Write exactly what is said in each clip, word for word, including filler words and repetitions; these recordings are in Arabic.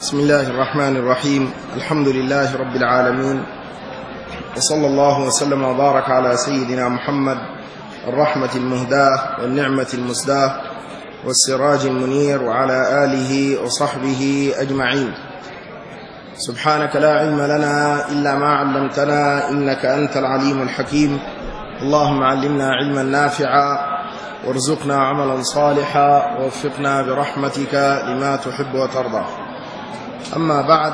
بسم الله الرحمن الرحيم. الحمد لله رب العالمين، وصلى الله وسلم وبارك على سيدنا محمد الرحمة المهداة والنعمة المسداة والسراج المنير وعلى آله وصحبه أجمعين. سبحانك لا علم لنا إلا ما علمتنا إنك أنت العليم الحكيم. اللهم علمنا علما نافعا وارزقنا عملا صالحا ووفقنا برحمتك لما تحب وترضى. أما بعد،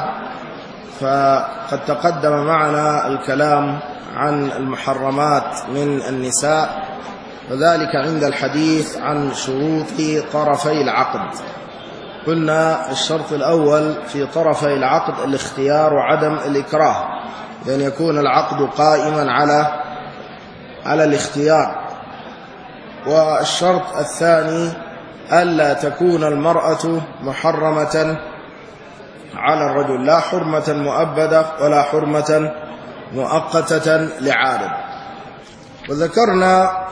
فقد تقدم معنا الكلام عن المحرمات من النساء، وذلك عند الحديث عن شروط طرفي العقد. قلنا الشرط الأول في طرفي العقد الاختيار وعدم الإكراه، لأن يكون العقد قائما على على الاختيار. والشرط الثاني ألا تكون المرأة محرمة على الرجل، لا حرمة مؤبدة ولا حرمة مؤقتة لعارض. وذكرنا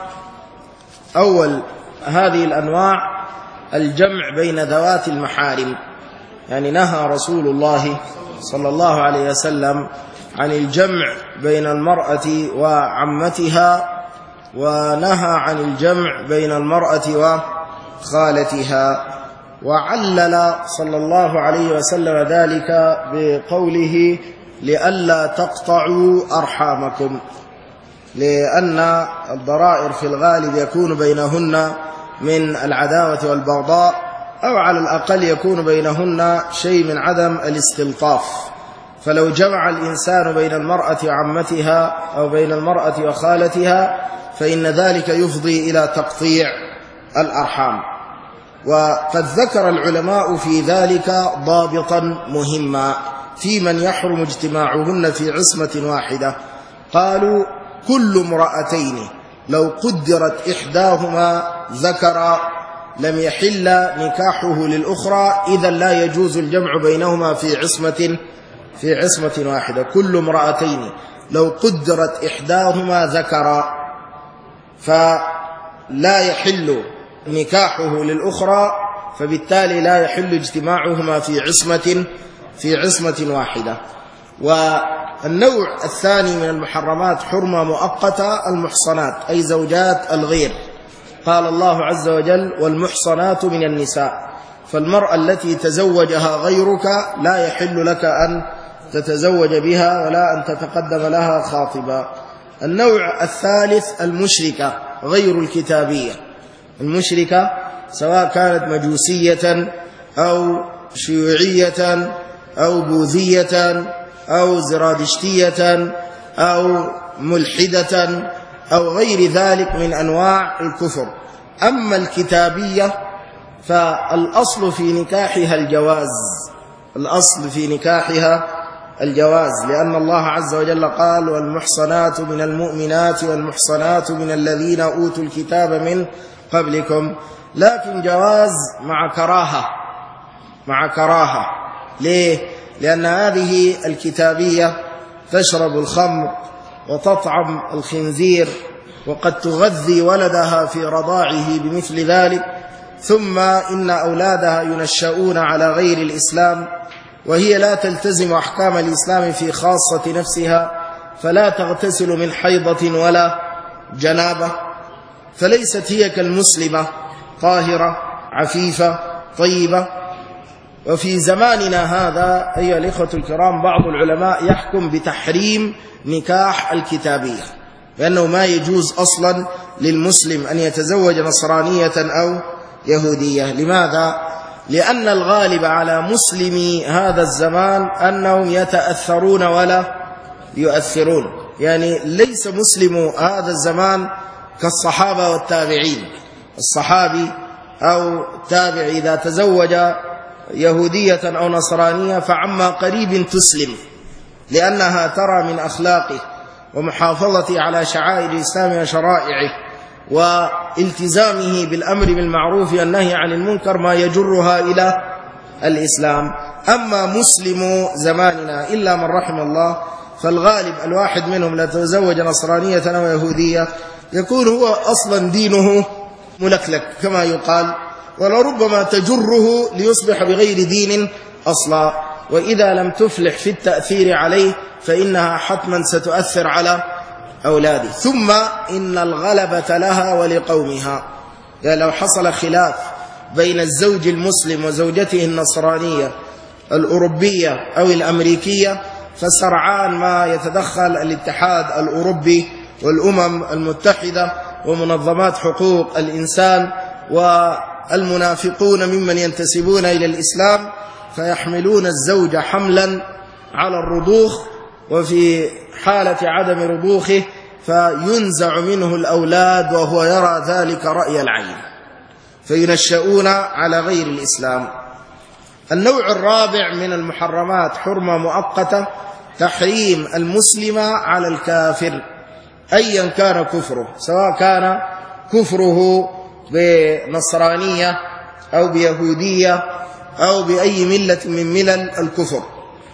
أول هذه الأنواع الجمع بين ذوات المحارم، يعني نهى رسول الله صلى الله عليه وسلم عن الجمع بين المرأة وعمتها، ونهى عن الجمع بين المرأة وخالتها، وعلل صلى الله عليه وسلم ذلك بقوله لئلا تقطعوا أرحامكم، لأن الضرائر في الغالب يكون بينهن من العداوة والبغضاء، أو على الأقل يكون بينهن شيء من عدم الاستلطاف. فلو جمع الإنسان بين المرأة وعمتها أو بين المرأة وخالتها فإن ذلك يفضي إلى تقطيع الأرحام. وقد ذكر العلماء في ذلك ضابطا مهما في من يحرم اجتماعهن في عصمة واحدة. قالوا كل امرأتين لو قدرت إحداهما ذكرا لم يحل نكاحه للأخرى، إذا لا يجوز الجمع بينهما في عصمة في عصمة واحدة. كل امرأتين لو قدرت إحداهما ذكرا فلا يحل نكاحه للأخرى، فبالتالي لا يحل اجتماعهما في عصمة في عصمة واحدة. والنوع الثاني من المحرمات حرمة مؤقتة، المحصنات أي زوجات الغير. قال الله عز وجل والمحصنات من النساء، فالمرأة التي تزوجها غيرك لا يحل لك أن تتزوج بها ولا أن تتقدم لها خاطبا. النوع الثالث المشركة غير الكتابية. المشركة سواء كانت مجوسية أو شيوعية أو بوذية أو زرادشتية أو ملحدة أو غير ذلك من أنواع الكفر. أما الكتابية فالأصل في نكاحها الجواز، الأصل في نكاحها الجواز، لأن الله عز وجل قال والمحصنات من المؤمنات والمحصنات من الذين أوتوا الكتاب من قبلكم. لكن جواز مع كراهة، مع كراهة. ليه؟ لأن هذه الكتابية تشرب الخمر وتطعم الخنزير، وقد تغذي ولدها في رضاعه بمثل ذلك، ثم إن أولادها ينشؤون على غير الإسلام، وهي لا تلتزم أحكام الإسلام في خاصة نفسها، فلا تغتسل من حيضة ولا جنابة، فليست هي كالمسلمة طاهرة عفيفة طيبة. وفي زماننا هذا أيها الإخوة الكرام بعض العلماء يحكم بتحريم نكاح الكتابية، لأنه ما يجوز أصلا للمسلم أن يتزوج نصرانية أو يهودية. لماذا؟ لأن الغالب على مسلمي هذا الزمان أنهم يتأثرون ولا يؤثرون، يعني ليس مسلم هذا الزمان كالصحابة والتابعين. الصحابي أو التابع إذا تزوج يهودية أو نصرانية فعما قريب تسلم، لأنها ترى من أخلاقه ومحافظته على شعائر الإسلام وشرائعه والتزامه بالأمر بالمعروف والنهي عن المنكر ما يجرها إلى الإسلام. أما مسلم زماننا إلا من رحم الله، فالغالب الواحد منهم لا تزوج نصرانية أو يهودية يكون هو أصلا دينه ملكلك كما يقال، ولربما تجره ليصبح بغير دين أصلا. وإذا لم تفلح في التأثير عليه فإنها حتما ستؤثر على أولاده. ثم إن الغلبة لها ولقومها، يعني لو حصل خلاف بين الزوج المسلم وزوجته النصرانية الأوروبية أو الأمريكية، فسرعان ما يتدخل الاتحاد الأوروبي والأمم المتحدة ومنظمات حقوق الإنسان والمنافقون ممن ينتسبون إلى الإسلام، فيحملون الزوج حملا على الرضوخ، وفي حالة عدم رضوخه فينزع منه الأولاد وهو يرى ذلك رأي العين، فينشؤون على غير الإسلام. النوع الرابع من المحرمات حرمة مؤقتة، تحريم المسلم على الكافر أيا كان كفره، سواء كان كفره بنصرانية أو بيهودية أو بأي ملة من ملل الكفر.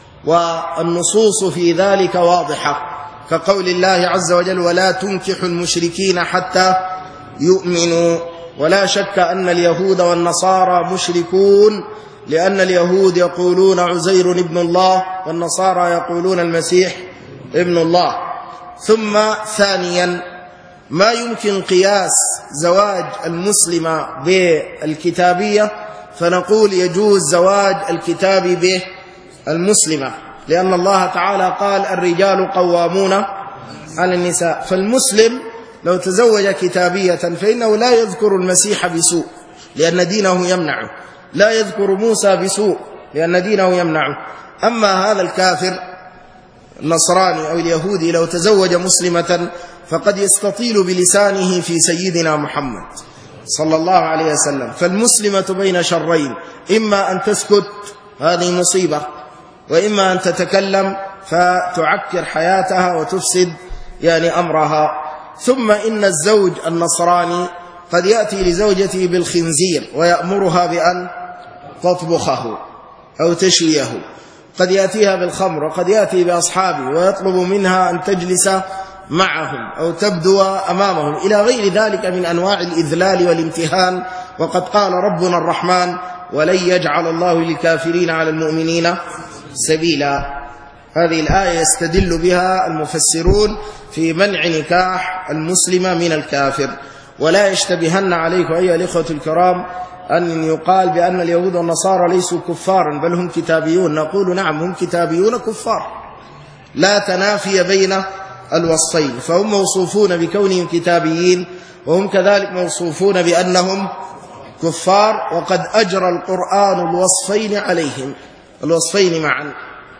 والنصوص في ذلك واضحة، كقول الله عز وجل: ولا تنكحوا المشركين حتى يؤمنوا. ولا شك أن اليهود والنصارى مشركون، لأن اليهود يقولون عزير ابن الله والنصارى يقولون المسيح ابن الله. ثم ثانيا، ما يمكن قياس زواج المسلمة بالكتابية، فنقول يجوز زواج الكتاب بالمسلمة، لأن الله تعالى قال: الرجال قوامون على النساء. فالمسلم لو تزوج كتابية فإنه لا يذكر المسيح بسوء لأن دينه يمنعه، لا يذكر موسى بسوء لأن دينه يمنعه. أما هذا الكافر النصراني أو اليهودي لو تزوج مسلمة فقد يستطيل بلسانه في سيدنا محمد صلى الله عليه وسلم. فالمسلمة بين شرين، إما أن تسكت هذه مصيبة، وإما أن تتكلم فتعكر حياتها وتفسد يعني أمرها. ثم إن الزوج النصراني قد يأتي لزوجته بالخنزير ويأمرها بأن تطبخه أو تشويه، قد يأتيها بالخمر، وقد يأتي بأصحابه ويطلب منها أن تجلس معهم أو تبدو أمامهم، إلى غير ذلك من أنواع الإذلال والامتهان. وقد قال ربنا الرحمن: ولن يجعل الله للكافرين على المؤمنين سبيلا. هذه الآية يستدل بها المفسرون في منع نكاح المسلمة من الكافر. ولا يشتبهن عليكم أيها الإخوة الكرام أن يقال بأن اليهود والنصارى ليسوا كفارا بل هم كتابيون. نقول نعم، هم كتابيون كفار، لا تنافي بين الوصفين، فهم موصوفون بكونهم كتابيين، وهم كذلك موصوفون بأنهم كفار، وقد أجرى القرآن الوصفين عليهم، الوصفين معا.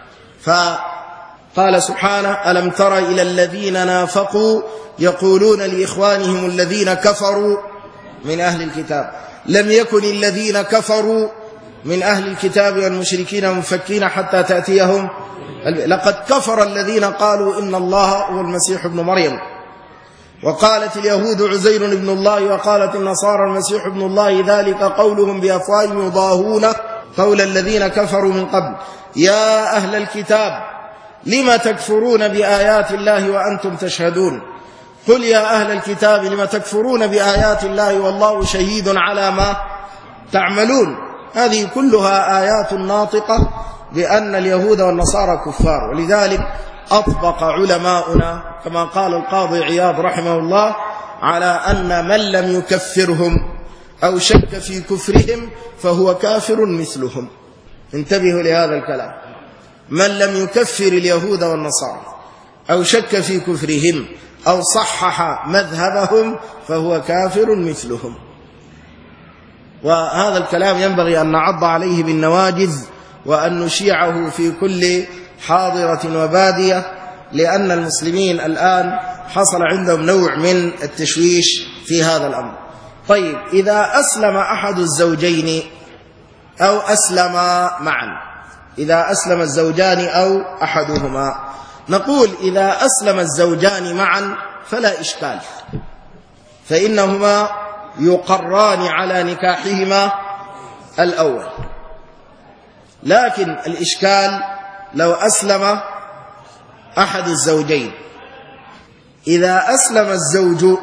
فقال سبحانه: ألم تر إلى الذين نافقوا يقولون لإخوانهم الذين كفروا من أهل الكتاب لم يكن الذين كفروا من أهل الكتاب والمشركين منفكين حتى تأتيهم، لقد كفر الذين قالوا إن الله هو المسيح ابن مريم، وقالت اليهود عزير ابن الله، وقالت النصارى المسيح ابن الله، ذلك قولهم بأفواههم يضاهون قول الذين كفروا من قبل. يا أهل الكتاب لم تكفرون بآيات الله وأنتم تشهدون، قل يا أهل الكتاب لم تكفرون بآيات الله والله شهيد على ما تعملون. هذه كلها آيات ناطقة بأن اليهود والنصارى كفار. ولذلك أطبق علماؤنا كما قال القاضي عياض رحمه الله على أن من لم يكفرهم أو شك في كفرهم فهو كافر مثلهم. انتبهوا لهذا الكلام: من لم يكفر اليهود والنصارى أو شك في كفرهم أو صحح مذهبهم فهو كافر مثلهم. وهذا الكلام ينبغي أن نعض عليه بالنواجذ وأن نشيعه في كل حاضرة وبادية، لأن المسلمين الآن حصل عندهم نوع من التشويش في هذا الأمر. طيب، إذا أسلم أحد الزوجين أو أسلم معا، إذا أسلم الزوجان أو أحدهما، نقول إذا أسلم الزوجان معا فلا إشكال، فإنهما يقران على نكاحهما الأول. لكن الإشكال لو أسلم أحد الزوجين، إذا أسلم الزوج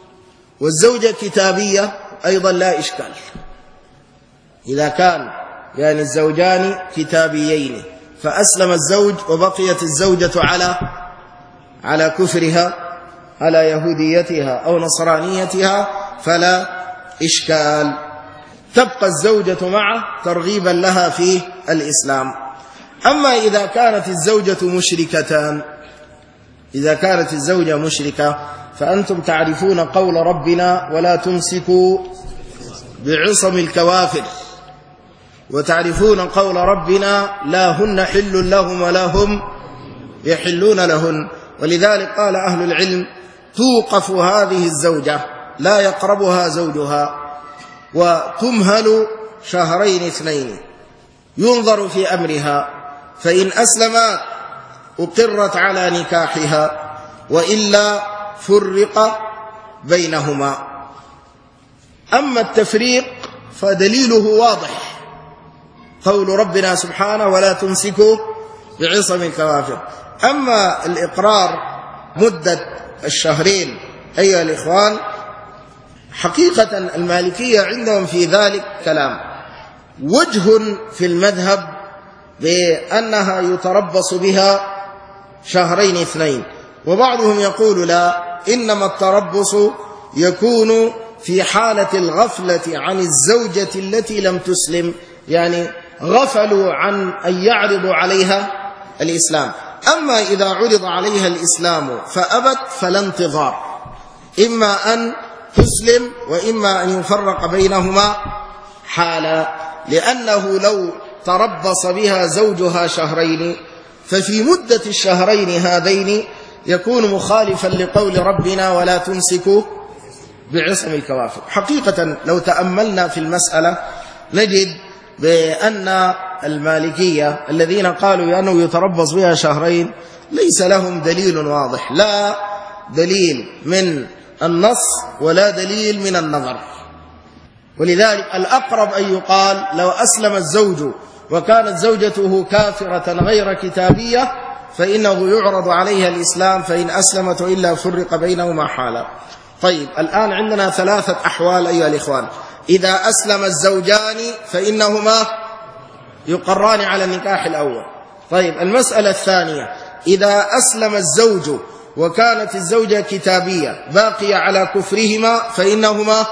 والزوجة كتابية أيضا لا إشكال. إذا كان يعني الزوجان كتابيين، فأسلم الزوج وبقيت الزوجة على على كفرها، على يهوديتها أو نصرانيتها، فلا إشكال، تبقى الزوجة معه ترغيبا لها في الإسلام. أما إذا كانت الزوجة مشركة، إذا كانت الزوجة مشركة فأنتم تعرفون قول ربنا ولا تمسكوا بعصم الكوافر، وتعرفون قول ربنا لا هن حل لهم ولا هم يحلون لهن. ولذلك قال أهل العلم توقف هذه الزوجة لا يقربها زوجها وتمهل شهرين اثنين، ينظر في أمرها، فإن أسلمت أقرت على نكاحها وإلا فرق بينهما. أما التفريق فدليله واضح، قول ربنا سبحانه ولا تمسكوا بعصم الكوافر. أما الإقرار مدة الشهرين أيها الإخوان، حقيقة المالكية عندهم في ذلك كلام، وجه في المذهب بأنها يتربص بها شهرين اثنين، وبعضهم يقول لا، إنما التربص يكون في حالة الغفلة عن الزوجة التي لم تسلم، يعني غفلوا عن أن يعرضوا عليها الإسلام. أما إذا عرض عليها الإسلام فأبت فلا انتظار، إما أن تسلم وإما أن يفرق بينهما حالا، لأنه لو تربص بها زوجها شهرين ففي مدة الشهرين هذين يكون مخالفا لقول ربنا ولا تمسكوا بعصم الكوافر. حقيقة لو تأملنا في المسألة نجد بأن المالكية الذين قالوا بأنه يتربص بها شهرين ليس لهم دليل واضح، لا دليل من النص ولا دليل من النظر. ولذلك الأقرب أن يقال لو أسلم الزوج وكانت زوجته كافرة غير كتابية فإنه يعرض عليها الإسلام، فإن أسلمت وإلا فرق بينهما حالا. طيب الآن عندنا ثلاثة أحوال أيها الإخوان. إذا أسلم الزوجان فإنهما يقران على النكاح الأول. طيب المسألة الثانية، إذا أسلم الزوج وكانت الزوجة كتابية باقية على كفرهما فإنهما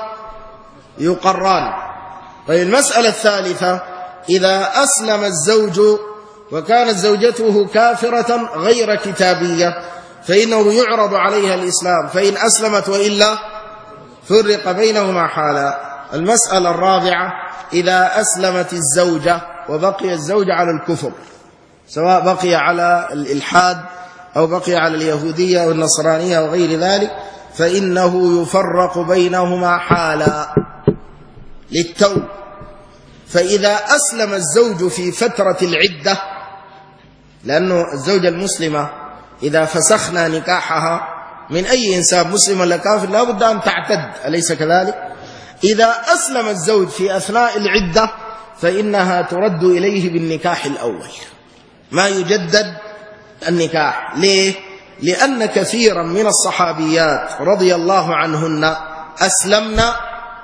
يقران. طيب المسألة الثالثة، إذا أسلم الزوج وكانت زوجته كافرة غير كتابية فإنه يعرض عليها الإسلام، فإن أسلمت وإلا فرق بينهما حالا. المسألة الرابعة، إذا أسلمت الزوجة وبقي الزوج على الكفر، سواء بقي على الإلحاد أو بقي على اليهودية والنصرانية وغير ذلك، فإنه يفرق بينهما حالا للتوب. فإذا أسلم الزوج في فترة العدة، لأنه الزوجة المسلمة إذا فسخنا نكاحها من أي إنسان مسلم ولا كافر لا بد أن تعتد، أليس كذلك؟ إذا أسلم الزوج في أثناء العدة فإنها ترد إليه بالنكاح الأول، ما يجدد النكاح. ليه؟ لأن كثيرا من الصحابيات رضي الله عنهن أسلمنا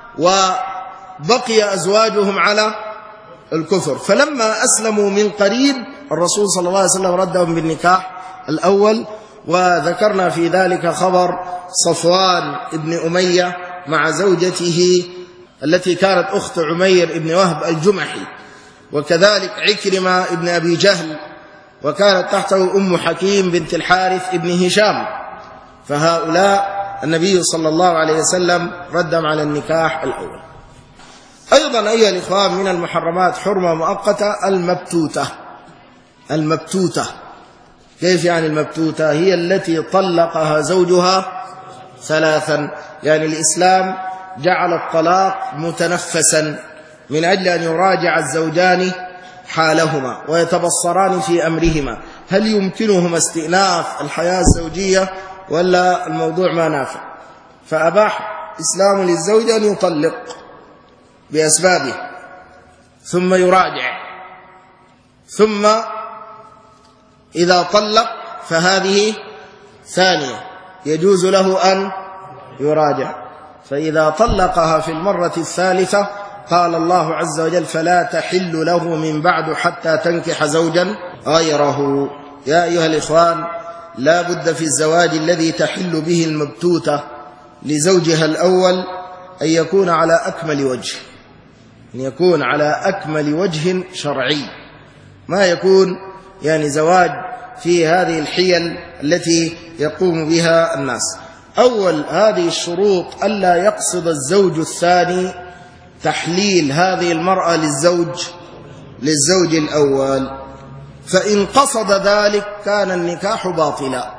وبقي أزواجهم على الكفر، فلما أسلموا من قريب الرسول صلى الله عليه وسلم ردهم بالنكاح الأول. وذكرنا في ذلك خبر صفوان ابن أمية مع زوجته التي كانت أخت عمير ابن وهب الجمحي، وكذلك عكرمة ابن أبي جهل، وكانت تحته أم حكيم بنت الحارث ابن هشام، فهؤلاء النبي صلى الله عليه وسلم ردهم على النكاح الأول. أيضا أيها الإخوان من المحرمات حرمة مؤقتة المبتوتة. المبتوتة كيف يعني المبتوتة؟ هي التي طلقها زوجها ثلاثا، يعني الإسلام جعل الطلاق متنفسا من أجل أن يراجع الزوجان حالهما ويتبصران في أمرهما، هل يمكنهما استئناف الحياة الزوجية ولا الموضوع ما نافع، فأباح إسلام للزوج أن يطلق بأسبابه ثم يراجع، ثم إذا طلق فهذه ثانية يجوز له أن يراجع، فإذا طلقها في المرة الثالثة قال الله عز وجل فلا تحل له من بعد حتى تنكح زوجا غيره. يا أيها الإخوان، لا بد في الزواج الذي تحل به المبتوتة لزوجها الأول أن يكون على أكمل وجه، أن يكون على أكمل وجه شرعي، ما يكون يعني زواج في هذه الحيل التي يقوم بها الناس. أول هذه الشروط ألا يقصد الزوج الثاني تحليل هذه المرأة للزوج للزوج الأول، فإن قصد ذلك كان النكاح باطلا،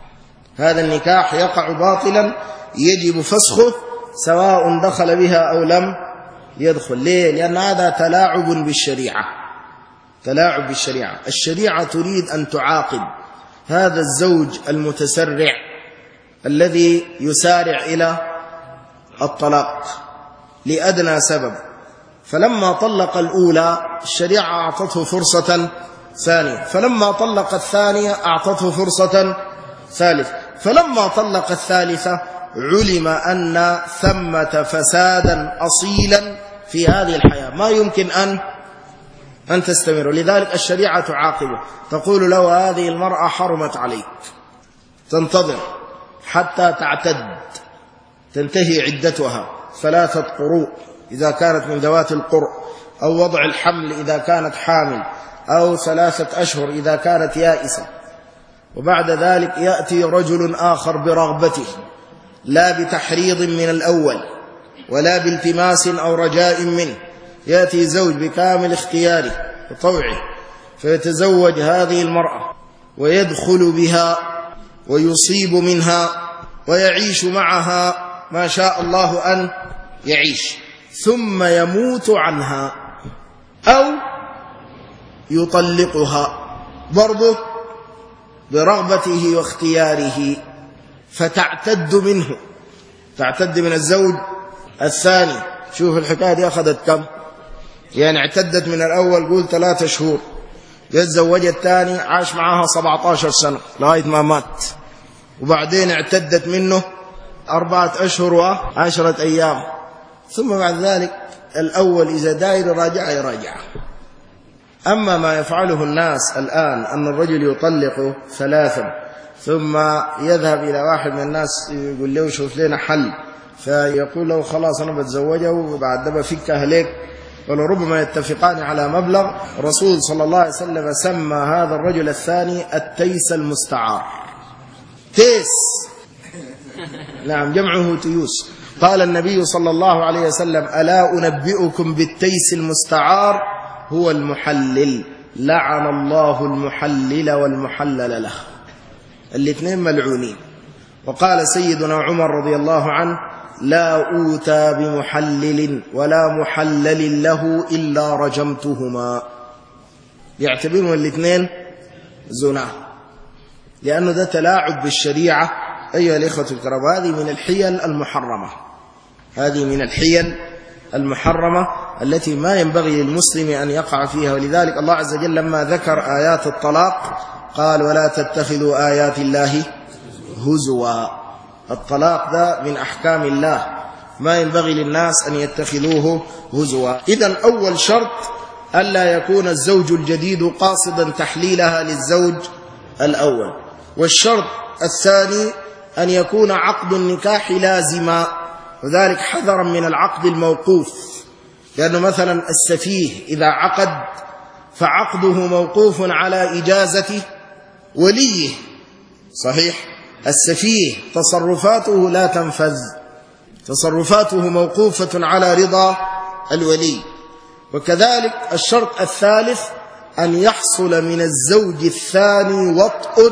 هذا النكاح يقع باطلا يجب فسخه سواء دخل بها أو لم يدخل. ليه؟ لأن هذا تلاعب بالشريعة، تلاعب بالشريعة. الشريعة تريد أن تعاقب هذا الزوج المتسرع الذي يسارع إلى الطلاق لأدنى سبب، فلما طلق الأولى الشريعة أعطته فرصة ثانية، فلما طلق الثانية أعطته فرصة ثالثة، فلما طلق الثالثة علم أن ثمة فسادا أصيلا في هذه الحياة ما يمكن أن أن تستمر. لذلك الشريعة تعاقبه، تقول له هذه المرأة حرمت عليك، تنتظر حتى تعتد، تنتهي عدتها ثلاثة قروء إذا كانت من ذوات القرء، أو وضع الحمل إذا كانت حامل، أو ثلاثة أشهر إذا كانت يائسة. وبعد ذلك يأتي رجل آخر برغبته، لا بتحريض من الأول ولا بالتماس أو رجاء منه، يأتي زوج بكامل اختياره وطوعه فيتزوج هذه المرأة ويدخل بها ويصيب منها ويعيش معها ما شاء الله أن يعيش، ثم يموت عنها أو يطلقها برضه برغبته واختياره، فتعتد منه، تعتد من الزوج الثاني. شوف الحكاية دي أخذت كم؟ يعني اعتدت من الأول قول ثلاثة شهور، يتزوج الثاني عاش معها سبعة عشر سنة لغاية ما مات، وبعدين اعتدت منه أربعة أشهر وعشرة أيام، ثم بعد ذلك الأول إذا داير راجع يراجع. أما ما يفعله الناس الآن أن الرجل يطلق ثلاثا ثم يذهب إلى واحد من الناس يقول له شوف لنا حل، فيقول له خلاص أنا بتزوجه وبعد ده بفكها لك، ولربما يتفقان على مبلغ. الرسول صلى الله عليه وسلم سمى هذا الرجل الثاني التيس المستعار. تيس نعم جمعه تيوس. قال النبي صلى الله عليه وسلم ألا أنبئكم بالتيس المستعار هو المحلل، لعن الله المحلل والمحلل له، الاثنين ملعونين. وقال سيدنا عمر رضي الله عنه لا أوتى بمحلل ولا محلل له إلا رجمتهما، يعتبرون الاثنين زنا، لأنه ده تلاعب بالشريعة. أيها الإخوة الكرام، هذه من الحيل المحرمة، هذه من الحيل المحرمة التي ما ينبغي للمسلم أن يقع فيها. ولذلك الله عز وجل لما ذكر آيات الطلاق قال ولا تتخذوا آيات الله هزوا. الطلاق ده من أحكام الله، ما ينبغي للناس أن يتخذوه هزوا. إذن أول شرط ألا يكون الزوج الجديد قاصدا تحليلها للزوج الأول. والشرط الثاني أن يكون عقد النكاح لازما، وذلك حذرا من العقد الموقوف، لأنه مثلا السفيه إذا عقد فعقده موقوف على إجازة وليه، صحيح؟ السفيه تصرفاته لا تنفذ، تصرفاته موقوفة على رضا الولي. وكذلك الشرط الثالث أن يحصل من الزوج الثاني وطء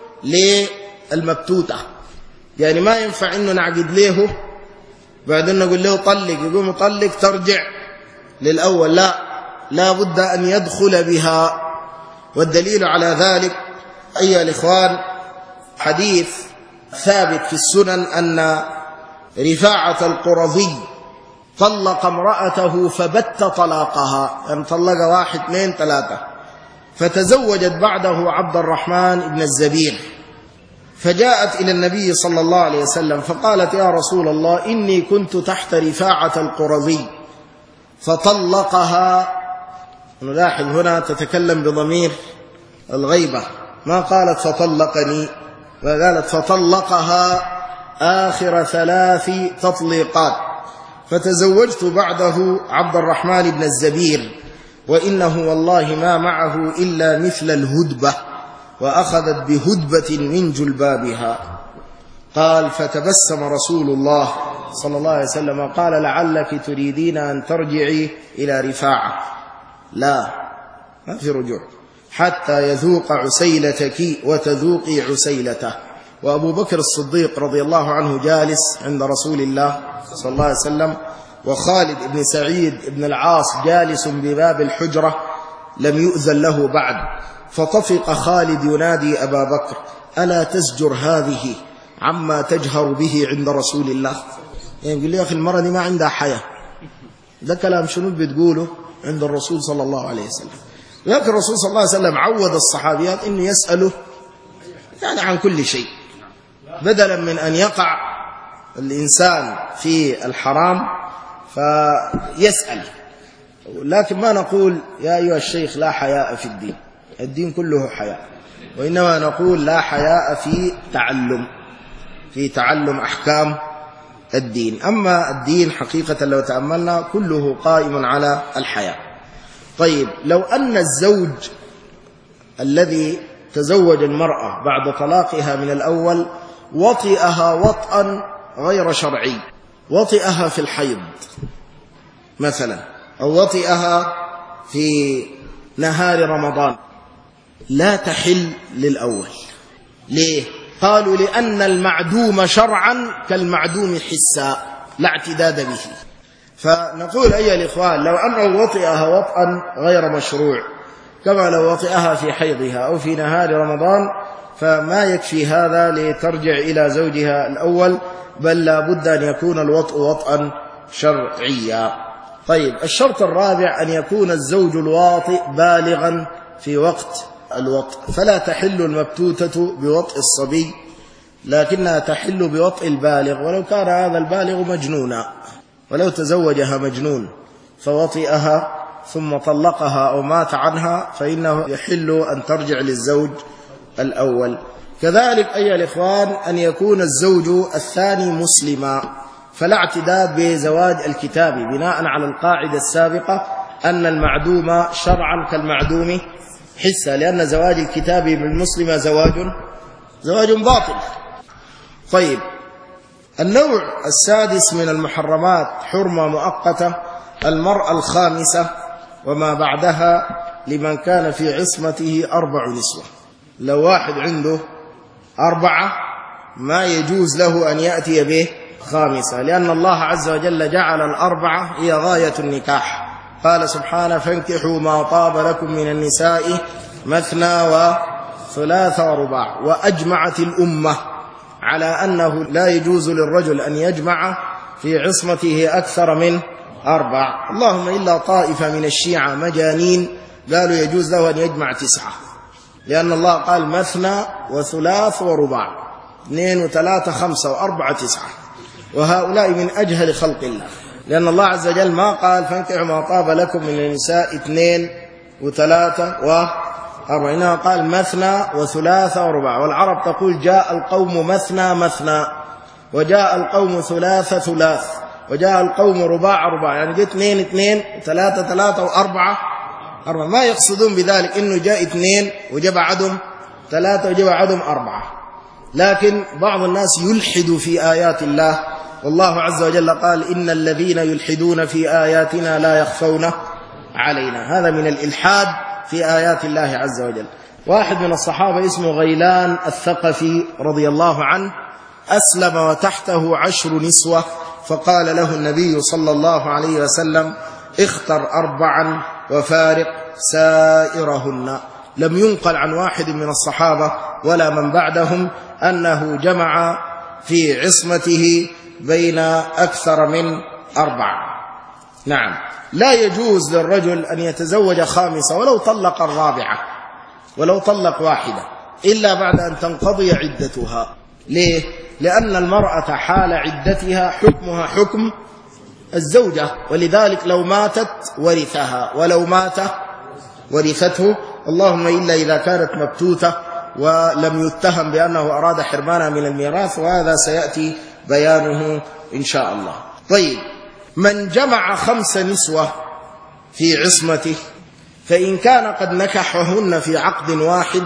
للمبتوتة، يعني ما ينفع إنه نعقد له بعدين نقول له طلق يقوم طلق ترجع للأول، لا لا بد أن يدخل بها. والدليل على ذلك أيها الإخوان حديث ثابت في السنن أن رفاعة القرظي طلق امرأته فبت طلاقها، يعني طلق واحد اثنين ثلاثة، فتزوجت بعده عبد الرحمن بن الزبير، فجاءت إلى النبي صلى الله عليه وسلم فقالت يا رسول الله إني كنت تحت رفاعة القرظي فطلقها. نلاحظ هنا تتكلم بضمير الغيبة، ما قالت فطلقني، وقالت فطلقها آخر ثلاث تطليقات. فتزوجت بعده عبد الرحمن بن الزبير، وإنه والله ما معه إلا مثل الهدبة، وأخذت بهدبة من جلبابها. قال فتبسم رسول الله صلى الله عليه وسلم قال لعلك تريدين أن ترجعي إلى رفاعة. لا، ما في رجوع حتى يذوق عسيلتك وتذوقي عسيلته. وأبو بكر الصديق رضي الله عنه جالس عند رسول الله صلى الله عليه وسلم، وخالد بن سعيد بن العاص جالس بباب الحجرة لم يؤذن له بعد. فطفق خالد ينادي أبا بكر ألا تزجر هذه عما تجهر به عند رسول الله؟ يعني يقول لي يا أخي المرة دي ما عندها حياة، ده كلام شنو بتقوله عند الرسول صلى الله عليه وسلم؟ لكن الرسول صلى الله عليه وسلم عود الصحابيات إنه يسأله يعني عن كل شيء، بدلا من أن يقع الإنسان في الحرام فيسأل. لكن ما نقول يا أيها الشيخ لا حياء في الدين، الدين كله حياء، وإنما نقول لا حياء في تعلم في تعلم أحكام الدين. أما الدين حقيقة لو تأملنا كله قائم على الحياء. طيب، لو أن الزوج الذي تزوج المرأة بعد طلاقها من الأول وطئها وطئا غير شرعي، وطئها في الحيض مثلا، أو وطئها في نهار رمضان، لا تحل للأول. ليه؟ قالوا لأن المعدوم شرعا كالمعدوم حسا لا اعتداد به. فنقول أيها الإخوان لو أنه وطئها وطئا غير مشروع كما لو وطئها في حيضها أو في نهار رمضان فما يكفي هذا لترجع إلى زوجها الأول، بل لا بد أن يكون الوطء وطئا شرعيا. طيب، الشرط الرابع أن يكون الزوج الواطئ بالغا في وقت الوطء، فلا تحل المبتوتة بوطء الصبي، لكنها تحل بوطء البالغ، ولو كان هذا البالغ مجنونا. ولو تزوجها مجنون فوطئها ثم طلقها أو مات عنها فإنه يحل أن ترجع للزوج الأول. كذلك أيها الإخوان أن يكون الزوج الثاني مسلما، فلا اعتداد بزواج الكتابي بناء على القاعدة السابقة أن المعدوم شرعا كالمعدوم حسا، لأن زواج الكتابي بالمسلمة زواج زواج باطل. طيب، النوع السادس من المحرمات حرمة مؤقتة المرأة الخامسة وما بعدها لمن كان في عصمته أربع نسوة. لو واحد عنده أربعة ما يجوز له أن يأتي به خامسة، لأن الله عز وجل جعل الأربعة هي غاية النكاح. قال سبحانه فانكحوا ما طاب لكم من النساء مثنى وثلاث ورباع. وأجمعت الأمة على أنه لا يجوز للرجل أن يجمع في عصمته أكثر من أربع، اللهم إلا طائفة من الشيعة مجانين قالوا يجوز له أن يجمع تسعة، لأن الله قال مثنى وثلاث ورباع، اثنين وثلاثة خمسة وأربعة تسعة، وهؤلاء من أجهل خلق الله، لأن الله عز وجل ما قال فانكحوا ما طاب لكم من النساء اثنين وثلاثة وأربعة، إنما قال مثنى وثلاثة ورباع. والعرب تقول جاء القوم مثنى مثنى، وجاء القوم ثلاثة ثلاث، وجاء القوم رباع رباع، يعني جاء اثنين اثنين ثلاثة ثلاثة وأربعة أربعة. ما يقصدون بذلك إنه جاء اثنين وجاء بعدهم ثلاثة وجاء بعدهم أربعة، لكن بعض الناس يلحد في آيات الله، والله عز وجل قال إن الذين يلحدون في آياتنا لا يخفون علينا. هذا من الإلحاد في آيات الله عز وجل. واحد من الصحابة اسمه غيلان الثقفي رضي الله عنه أسلم وتحته عشر نسوة، فقال له النبي صلى الله عليه وسلم اختر أربعا وفارق سائرهن. لم ينقل عن واحد من الصحابة ولا من بعدهم أنه جمع في عصمته بين أكثر من أربعة. نعم، لا يجوز للرجل أن يتزوج خامسة ولو طلق الرابعة، ولو طلق واحدة، إلا بعد أن تنقضي عدتها. ليه؟ لأن المرأة حال عدتها حكمها حكم الزوجة، ولذلك لو ماتت ورثها، ولو مات ورثته، اللهم إلا إذا كانت مبتوتة ولم يتهم بأنه أراد حرمانها من الميراث، وهذا سيأتي بيانه إن شاء الله. طيب، من جمع خمس نسوة في عصمته فإن كان قد نكحهن في عقد واحد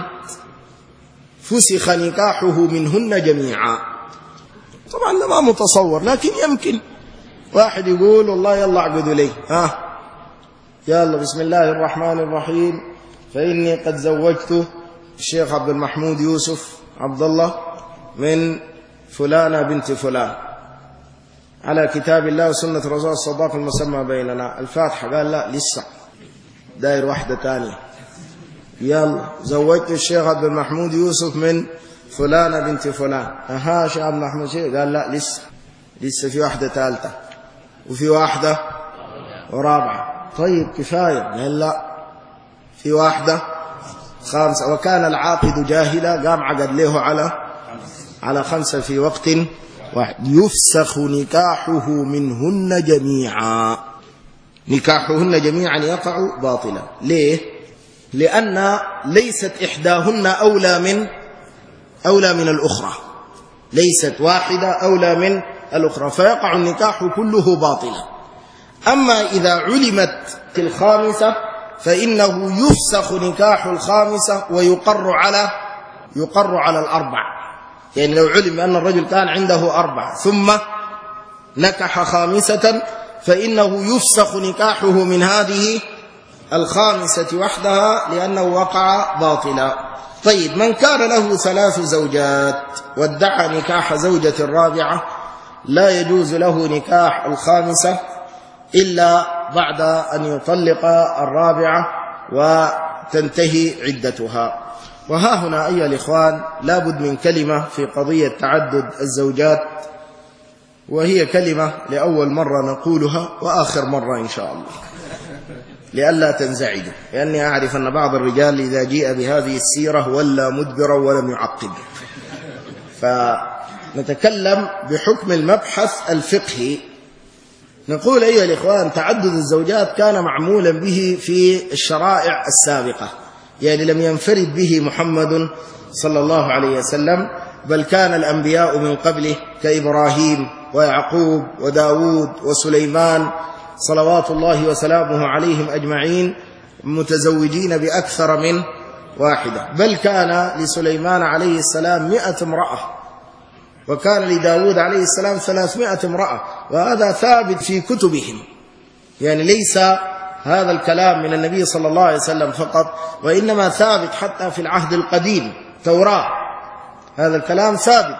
فسخ نكاحه منهن جميعا. طبعا ده ما متصور، لكن يمكن واحد يقول والله يلا اعقدوا لي، ها يلا بسم الله الرحمن الرحيم، فإني قد زوجت الشيخ عبد المحمود يوسف عبد الله من فلانة بنت فلان على كتاب الله وسنة الرسول الصداق المسمى بيننا. الفاتحة قال لا لسه داير واحدة تانية. يلا زوجت الشيخ عبد المحمود يوسف من فلانة بنت فلان. أها شيخ عبد المحمود شيخ قال لا لسه لسه في واحدة ثالثة وفي واحدة ورابعة. طيب كفاية. قال لا في واحدة خامسة. وكان العاقد جاهلا قام عقد له على على خمسة في وقت واحد. يفسخ نكاحه منهن جميعا. نكاحهن جميعا يقع باطلا. ليه؟ لأن ليست إحداهن أولى من أولى من الأخرى، ليست واحدة أولى من الأخرى، فيقع النكاح كله باطلا. أما إذا علمت الخامسة فإنه يفسخ نكاح الخامسة ويقر على يقر على الأربع. يعني لو علم أن الرجل كان عنده أربع ثم نكح خامسة فإنه يفسخ نكاحه من هذه الخامسة وحدها لأنه وقع باطلا. طيب، من كان له ثلاث زوجات وادعى نكاح زوجة الرابعة لا يجوز له نكاح الخامسة إلا بعد أن يطلق الرابعة وتنتهي عدتها. وها هنا أيها الإخوان لابد من كلمة في قضية تعدد الزوجات، وهي كلمة لأول مرة نقولها وآخر مرة إن شاء الله لئلا تنزعجوا، لأني أعرف أن بعض الرجال إذا جيء بهذه السيرة ولا مدبرا ولم يعقب. فنتكلم بحكم المبحث الفقهي. نقول أيها الإخوان تعدد الزوجات كان معمولا به في الشرائع السابقة، يعني لم ينفرد به محمد صلى الله عليه وسلم، بل كان الأنبياء من قبله كإبراهيم ويعقوب وداود وسليمان صلوات الله وسلامه عليهم أجمعين متزوجين بأكثر من واحدة، بل كان لسليمان عليه السلام مئة امرأة، وكان لداود عليه السلام ثلاثمائة امرأة، وهذا ثابت في كتبهم. يعني ليس هذا الكلام من النبي صلى الله عليه وسلم فقط، وإنما ثابت حتى في العهد القديم توراة، هذا الكلام ثابت.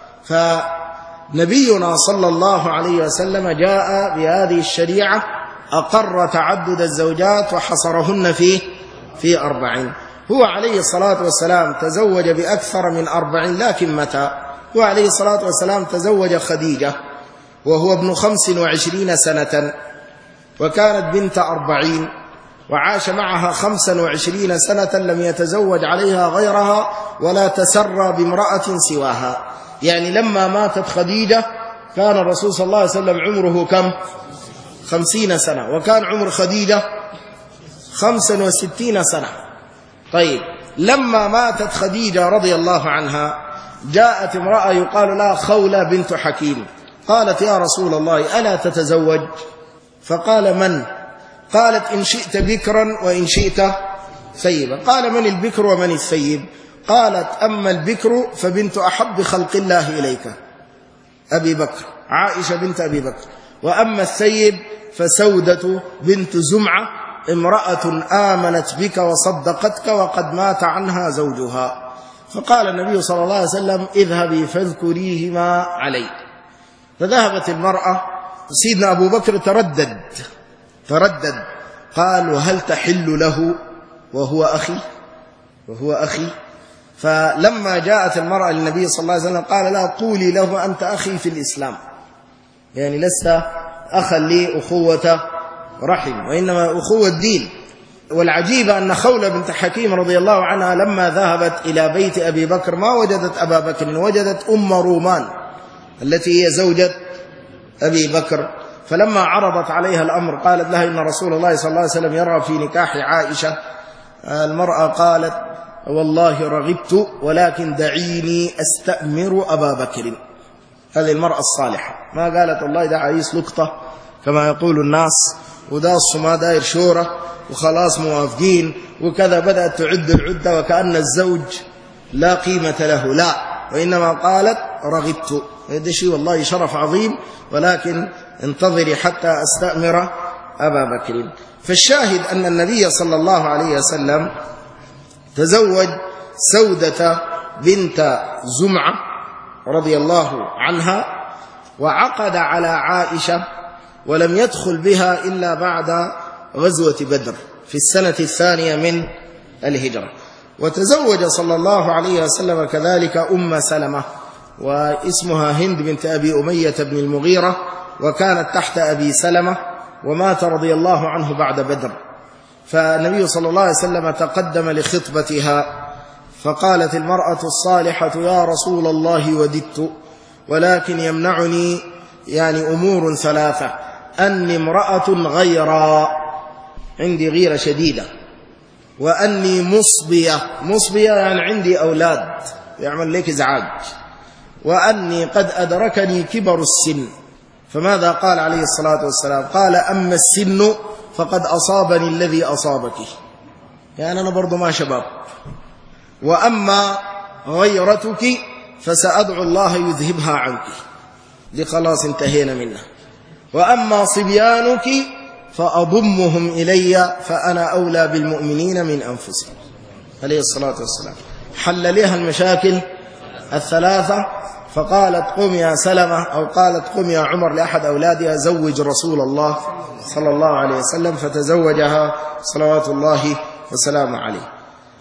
فنبينا صلى الله عليه وسلم جاء بهذه الشريعة أقر تعدد الزوجات وحصرهن في في أربعين. هو عليه الصلاة والسلام تزوج بأكثر من أربعين، لكن متى؟ هو عليه الصلاة والسلام تزوج خديجة وهو ابن خمس وعشرين سنة، وكانت بنت أربعين، وعاش معها خمسا وعشرين سنة لم يتزوج عليها غيرها ولا تسرى بامرأة سواها. يعني لما ماتت خديجة كان الرسول صلى الله عليه وسلم عمره كم؟ خمسين سنة، وكان عمر خديجة خمسا وستين سنة. طيب، لما ماتت خديجة رضي الله عنها جاءت امرأة يقال لها خولة بنت حكيم، قالت يا رسول الله ألا تتزوج؟ فقال من؟ قالت إن شئت بكرا وإن شئت ثيبا. قال من البكر ومن الثيب؟ قالت أما البكر فبنت أحب خلق الله إليك أبي بكر، عائشة بنت أبي بكر، وأما الثيب فسودة بنت زمعة امرأة آمنت بك وصدقتك وقد مات عنها زوجها. فقال النبي صلى الله عليه وسلم اذهبي فاذكريهما علي. فذهبت المرأة، سيدنا أبو بكر تردد تردد قال وهل تحل له وهو أخي وهو أخي فلما جاءت المرأة للنبي صلى الله عليه وسلم قال لا قولي له أنت أخي في الإسلام، يعني لست أخا لي أخوة رحم وإنما أخوة دين. والعجيب أن خولة بنت حكيم رضي الله عنها لما ذهبت إلى بيت أبي بكر ما وجدت أبا بكر، وجدت أم رومان التي هي زوجة أبي بكر. فلما عرضت عليها الأمر قالت لها إن رسول الله صلى الله عليه وسلم يرغب في نكاح عائشة. المرأة قالت والله رغبت ولكن دعيني أستأمر أبا بكر. هذه المرأة الصالحة ما قالت والله ده عايز لقطة كما يقول الناس وده الصما داير شورة وخلاص موافقين وكذا، بدأت تعد العدة وكأن الزوج لا قيمة له، لا، وإنما قالت رغبت. هذا شيء والله شرف عظيم، ولكن انتظري حتى أستأمر أبا بكر. فالشاهد أن النبي صلى الله عليه وسلم تزوج سودة بنت زمعة رضي الله عنها، وعقد على عائشة، ولم يدخل بها إلا بعد غزوة بدر في السنة الثانية من الهجرة. وتزوج صلى الله عليه وسلم كذلك أم سلمة، واسمها هند بنت أبي أمية بن المغيرة، وكانت تحت أبي سلمة، ومات رضي الله عنه بعد بدر. فالنبي صلى الله عليه وسلم تقدم لخطبتها، فقالت المرأة الصالحة يا رسول الله وددت، ولكن يمنعني يعني أمور ثلاثة: أني امرأة غيرا، عندي غيرة شديدة، وأني مصبية، مصبية يعني عندي أولاد يعمل لك إزعاج، وأني قد أدركني كبر السن. فماذا قال عليه الصلاة والسلام؟ قال أما السن فقد أصابني الذي أصابك، يعني أنا برضو ما شباب، وأما غيرتك فسأدعو الله يذهبها عنك، دي خلاص انتهينا منها، وأما صبيانك فأضمهم إلي فأنا أولى بالمؤمنين من أنفسهم عليه الصلاة والسلام. حل لها المشاكل الثلاثة، فقالت قم يا سلمة، أو قالت قم يا عمر لأحد أولادها زوج رسول الله صلى الله عليه وسلم، فتزوجها صلوات الله وسلامه عليه.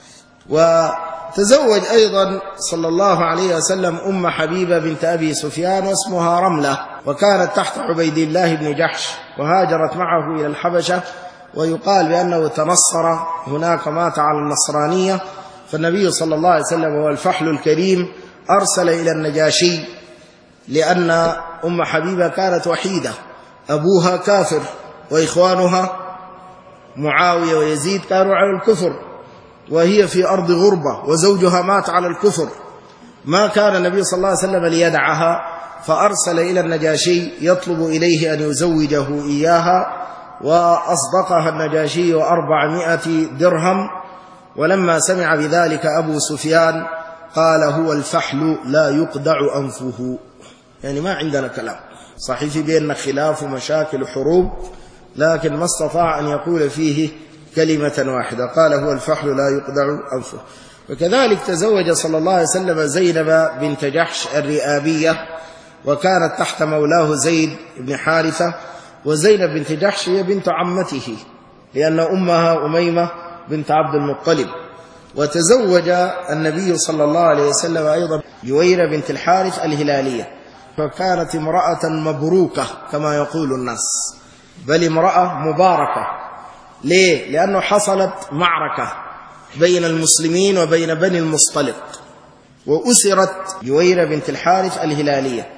وتزوج أيضا صلى الله عليه وسلم أم حبيبة بنت أبي سفيان واسمها رملة، وكانت تحت عبيد الله بن جحش، وهاجرت معه إلى الحبشة، ويقال بأنه تنصر هناك، مات على النصرانية. فالنبي صلى الله عليه وسلم هو الفحل الكريم أرسل إلى النجاشي، لأن أم حبيبة كانت وحيدة، أبوها كافر وإخوانها معاوية ويزيد كانوا على الكفر، وهي في أرض غربة، وزوجها مات على الكفر، ما كان النبي صلى الله عليه وسلم ليدعها، فأرسل إلى النجاشي يطلب إليه أن يزوجه إياها، وأصدقها النجاشي أربعمائة درهم. ولما سمع بذلك أبو سفيان قال هو الفحل لا يقدع أنفه، يعني ما عندنا كلام، صحيح في بيننا خلاف ومشاكل وحروب، لكن ما استطاع أن يقول فيه كلمة واحدة، قال هو الفحل لا يقدع أنفه. وكذلك تزوج صلى الله عليه وسلم زينب بنت جحش الرئابية، وكانت تحت مولاه زيد بن حارثة، وزينب بنت جحش هي بنت عمته، لأن أمها أميمة بنت عبد المطلب. وتزوج النبي صلى الله عليه وسلم أيضا جويرة بنت الحارث الهلالية، فكانت امرأة مبروكة كما يقول الناس، بل امرأة مباركة. ليه؟ لأنه حصلت معركة بين المسلمين وبين بني المصطلق، وأسرت جويرة بنت الحارث الهلالية،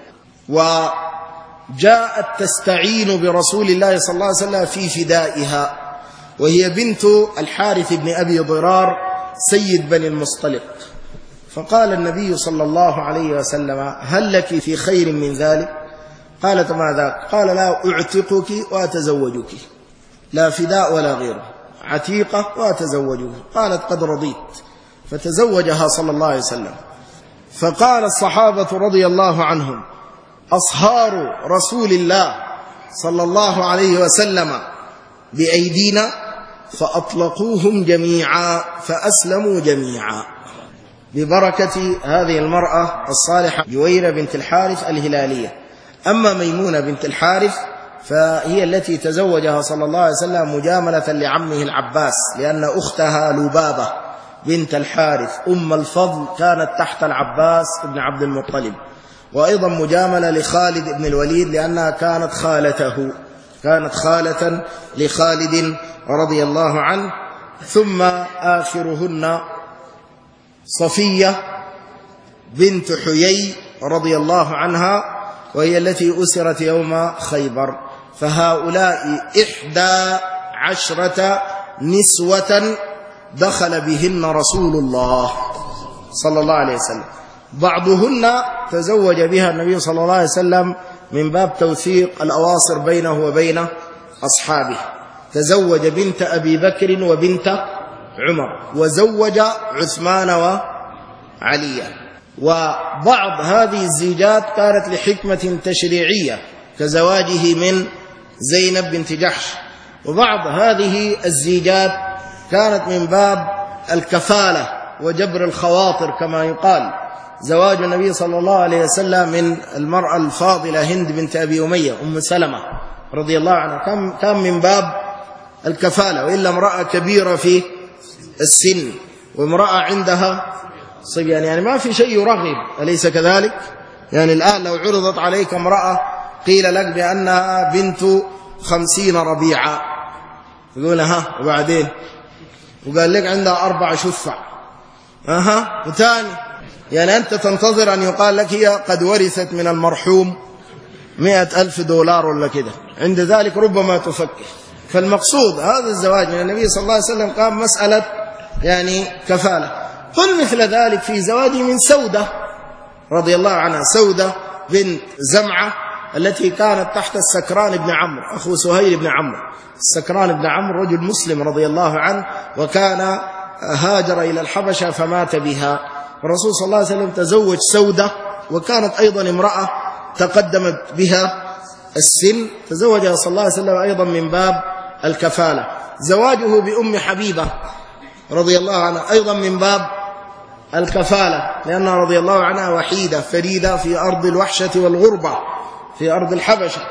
وجاءت تستعين برسول الله صلى الله عليه وسلم في فدائها، وهي بنت الحارث بن أبي ضرار سيد بني المصطلق. فقال النبي صلى الله عليه وسلم هل لك في خير من ذلك؟ قالت ما ذاك؟ قال لا أعتقك وأتزوجك، لا فداء ولا غيره، عتيقة وأتزوجك. قالت قد رضيت، فتزوجها صلى الله عليه وسلم. فقال الصحابة رضي الله عنهم أصهار رسول الله صلى الله عليه وسلم بأيدينا، فأطلقوهم جميعا فأسلموا جميعا، ببركة هذه المرأة الصالحة جويرة بنت الحارث الهلالية. أما ميمونة بنت الحارث فهي التي تزوجها صلى الله عليه وسلم مجاملة لعمه العباس، لأن أختها لبابة بنت الحارث أم الفضل كانت تحت العباس بن عبد المطلب، وأيضا مجاملة لخالد بن الوليد لأنها كانت خالته، كانت خالة لخالد رضي الله عنه. ثم آخرهن صفية بنت حيي رضي الله عنها، وهي التي أسرت يوم خيبر. فهؤلاء إحدى عشرة نسوة دخل بهن رسول الله صلى الله عليه وسلم. بعضهن تزوج بها النبي صلى الله عليه وسلم من باب توثيق الأواصر بينه وبين أصحابه، تزوج بنت أبي بكر وبنت عمر، وزوج عثمان وعليا. وبعض هذه الزيجات كانت لحكمة تشريعية كزواجه من زينب بنت جحش، وبعض هذه الزيجات كانت من باب الكفالة وجبر الخواطر كما يقال. زواج النبي صلى الله عليه وسلم من المرأة الفاضلة هند بنت أبي أمية أم سلمة رضي الله عنها كان من باب الكفالة، وإلا امرأة كبيرة في السن وامرأة عندها صبيان، يعني ما في شيء يرغب، أليس كذلك؟ يعني الآن لو عرضت عليك امرأة قيل لك بأنها بنت خمسين ربيعة، يقول ها وبعدين، وقال لك عندها أربع شفع، أها وثاني، يعني أنت تنتظر أن يقال لك هي قد ورثت من المرحوم مئة ألف دولار ولا كده، عند ذلك ربما تفكر. فالمقصود هذا الزواج من النبي صلى الله عليه وسلم كان مسألة يعني كفالة. قل مثل ذلك في زواجه من سودة رضي الله عنها، سودة بنت زمعة التي كانت تحت السكران بن عمرو أخو سهيل بن عمرو. السكران بن عمرو رجل مسلم رضي الله عنه، وكان هاجر إلى الحبشة فمات بها. الرسول صلى الله عليه وسلم تزوج سودة، وكانت أيضا امرأة تقدمت بها السن، تزوجها صلى الله عليه وسلم أيضا من باب الكفالة. زواجه بأم حبيبة رضي الله عنها أيضا من باب الكفالة، لأنها رضي الله عنها وحيدة فريدة في أرض الوحشة والغربة في أرض الحبشة.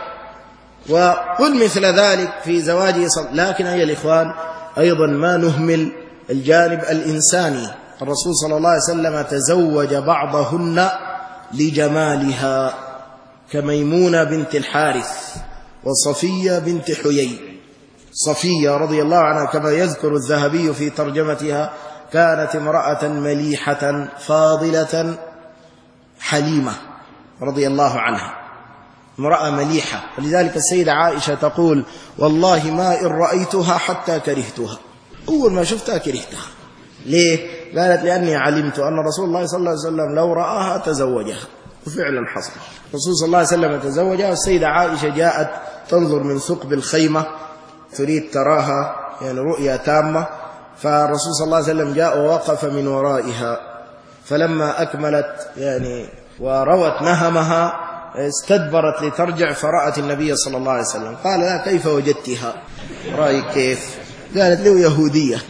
وقل مثل ذلك في زواجه صلى. لكن أيها الإخوان أيضا ما نهمل الجانب الإنساني. الرسول صلى الله عليه وسلم تزوج بعضهن لجمالها كميمونة بنت الحارث وصفية بنت حيي. صفية رضي الله عنها كما يذكر الذهبي في ترجمتها كانت امرأة مليحة فاضلة حليمة رضي الله عنها، امرأة مليحة. ولذلك السيدة عائشة تقول والله ما إن رأيتها حتى كرهتها، أول ما شفتها كرهتها. ليه؟ قالت لأني علمت أن رسول الله صلى الله عليه وسلم لو رآها تزوجها، وفعلا حصل. الرسول صلى الله عليه وسلم تزوجها، والسيدة عائشة جاءت تنظر من ثقب الخيمة تريد تراها يعني رؤية تامة، فالرسول صلى الله عليه وسلم جاء ووقف من ورائها، فلما أكملت يعني وروت نهمها استدبرت لترجع، فرأت النبي صلى الله عليه وسلم. قال لا كيف وجدتها؟ رأيك كيف؟ قالت له يهودية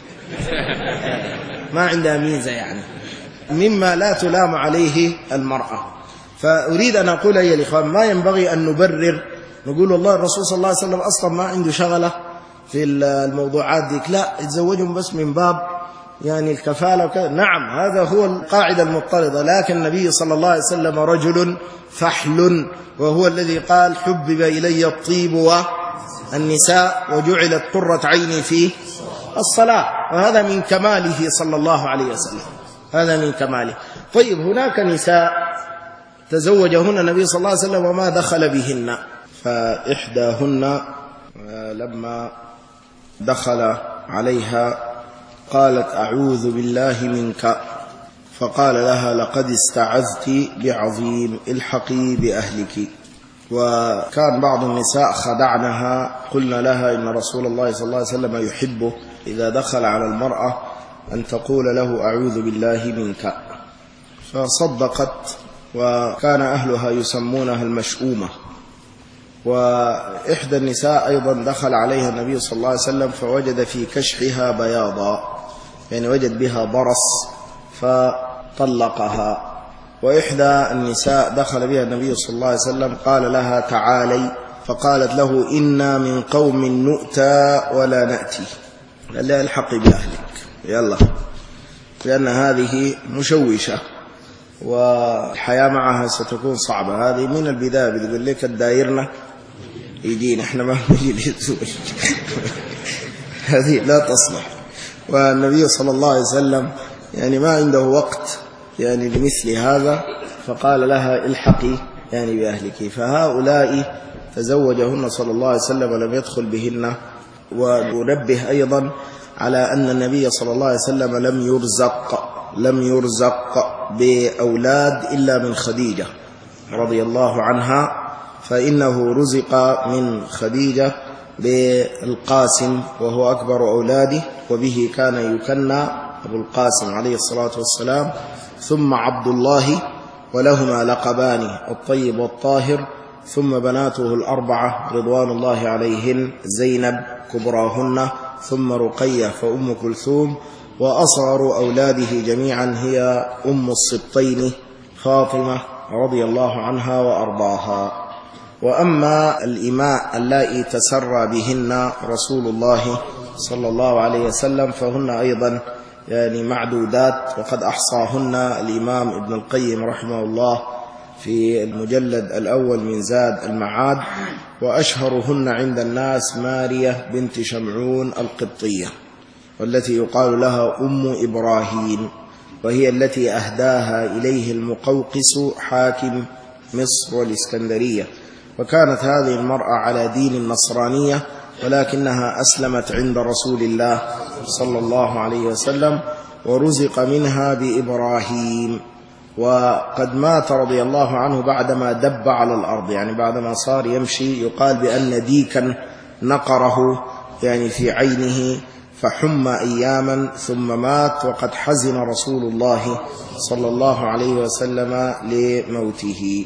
ما عندها ميزة، يعني مما لا تلام عليه المرأة. فأريد أن أقول أيها الإخوان ما ينبغي أن نبرر نقول والله الرسول صلى الله عليه وسلم أصلا ما عنده شغلة في الموضوعات ديك، لا يتزوجهم بس من باب يعني الكفالة وكذا. نعم هذا هو القاعدة المضطردة، لكن النبي صلى الله عليه وسلم رجل فحل، وهو الذي قال حبب إلي الطيب والنساء وجعلت قرة عيني في الصلاة، وهذا من كماله صلى الله عليه وسلم، هذا من كماله. طيب هناك نساء تزوجهن النبي صلى الله عليه وسلم وما دخل بهن، فإحداهن لما دخل عليها قالت أعوذ بالله منك، فقال لها لقد استعذت بعظيم الحقي بأهلك. وكان بعض النساء خدعنها، قلنا لها إن رسول الله صلى الله عليه وسلم يحبه إذا دخل على المرأة أن تقول له أعوذ بالله منك، فصدقت. وكان أهلها يسمونها المشؤومة. وإحدى النساء أيضا دخل عليها النبي صلى الله عليه وسلم فوجد في كشحها بياضا، يعني وجد بها برص فطلقها. وإحدى النساء دخل بها النبي صلى الله عليه وسلم قال لها تعالي، فقالت له إنا من قوم نؤتى ولا نأتي، قال لها الحقي بأهلك يلا، لأن هذه مشوشة والحياة معها ستكون صعبة. هذه من البداية بتقول لك الدايرنا يدين احنا ما نجي للزوج هذه لا تصلح. والنبي صلى الله عليه وسلم يعني ما عنده وقت يعني لمثل هذا، فقال لها الحقي يعني بأهلك. فهؤلاء تزوجهن صلى الله عليه وسلم ولم يدخل بهن. ونبه أيضا على أن النبي صلى الله عليه وسلم لم يرزق لم يرزق بأولاد إلا من خديجة رضي الله عنها، فإنه رزق من خديجة بالقاسم وهو أكبر أولاده، وبه كان يكنى أبو القاسم عليه الصلاة والسلام، ثم عبد الله، ولهما لقبان الطيب والطاهر، ثم بناته الأربعة رضوان الله عليهن زينب كبراهن، ثم رقية فأم كلثوم، وأصغر أولاده جميعا هي أم السبطين فاطمة رضي الله عنها وأرضاها. وأما الإماء اللائي تسرى بهن رسول الله صلى الله عليه وسلم فهن أيضا يعني معدودات، وقد أحصاهن الإمام ابن القيم رحمه الله في المجلد الأول من زاد المعاد، وأشهرهن عند الناس مارية بنت شمعون القبطية، والتي يقال لها أم إبراهيم، وهي التي أهداها إليه المقوقس حاكم مصر والإسكندرية. وكانت هذه المرأة على دين النصرانية، ولكنها أسلمت عند رسول الله صلى الله عليه وسلم، ورزق منها بإبراهيم. وقد مات رضي الله عنه بعدما دب على الأرض، يعني بعدما صار يمشي، يقال بأن ديكا نقره يعني في عينه فحم أياما ثم مات، وقد حزن رسول الله صلى الله عليه وسلم لموته.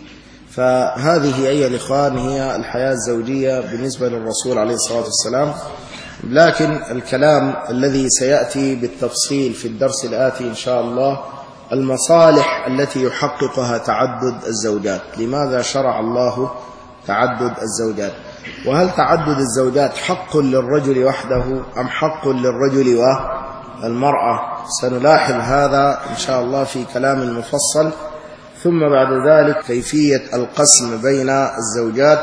فهذه أيها الإخوان هي الحياة الزوجية بالنسبة للرسول عليه الصلاة والسلام. لكن الكلام الذي سيأتي بالتفصيل في الدرس الآتي إن شاء الله المصالح التي يحققها تعدد الزوجات. لماذا شرع الله تعدد الزوجات؟ وهل تعدد الزوجات حق للرجل وحده أم حق للرجل والمرأة؟ سنلاحظ هذا إن شاء الله في كلام مفصل. ثم بعد ذلك كيفية القسم بين الزوجات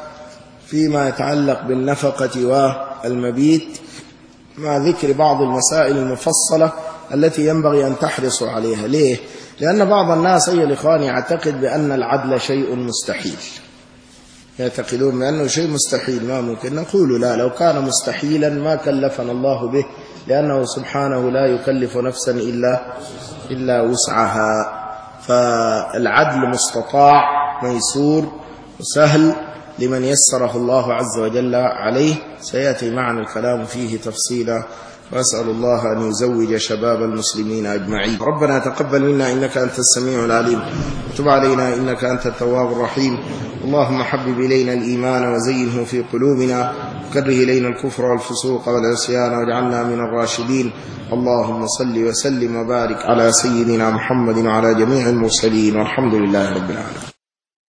فيما يتعلق بالنفقة والمبيت، مع ذكر بعض المسائل المفصلة التي ينبغي أن تحرصوا عليها. ليه؟ لأن بعض الناس أيها الإخوان يعتقد بأن العدل شيء مستحيل، يعتقدون بأنه شيء مستحيل ما ممكن. نقول لا، لو كان مستحيلا ما كلفنا الله به، لأنه سبحانه لا يكلف نفسا إلا, إلا وسعها. فالعدل مستطاع ميسور وسهل لمن يسره الله عز وجل عليه. سيأتي معنا الكلام فيه تفصيلا، وأسأل الله أن يزوج شباب المسلمين أجمعين. ربنا تقبل منا إنك أنت السميع العليم، وتب علينا إنك أنت التواب الرحيم. اللهم حبب إلينا الإيمان وزينه في قلوبنا، وكره إلينا الكفر والفسوق والعصيان، واجعلنا من الراشدين. اللهم صل وسلم وبارك على سيدنا محمد وعلى جميع المرسلين، والحمد لله رب العالمين.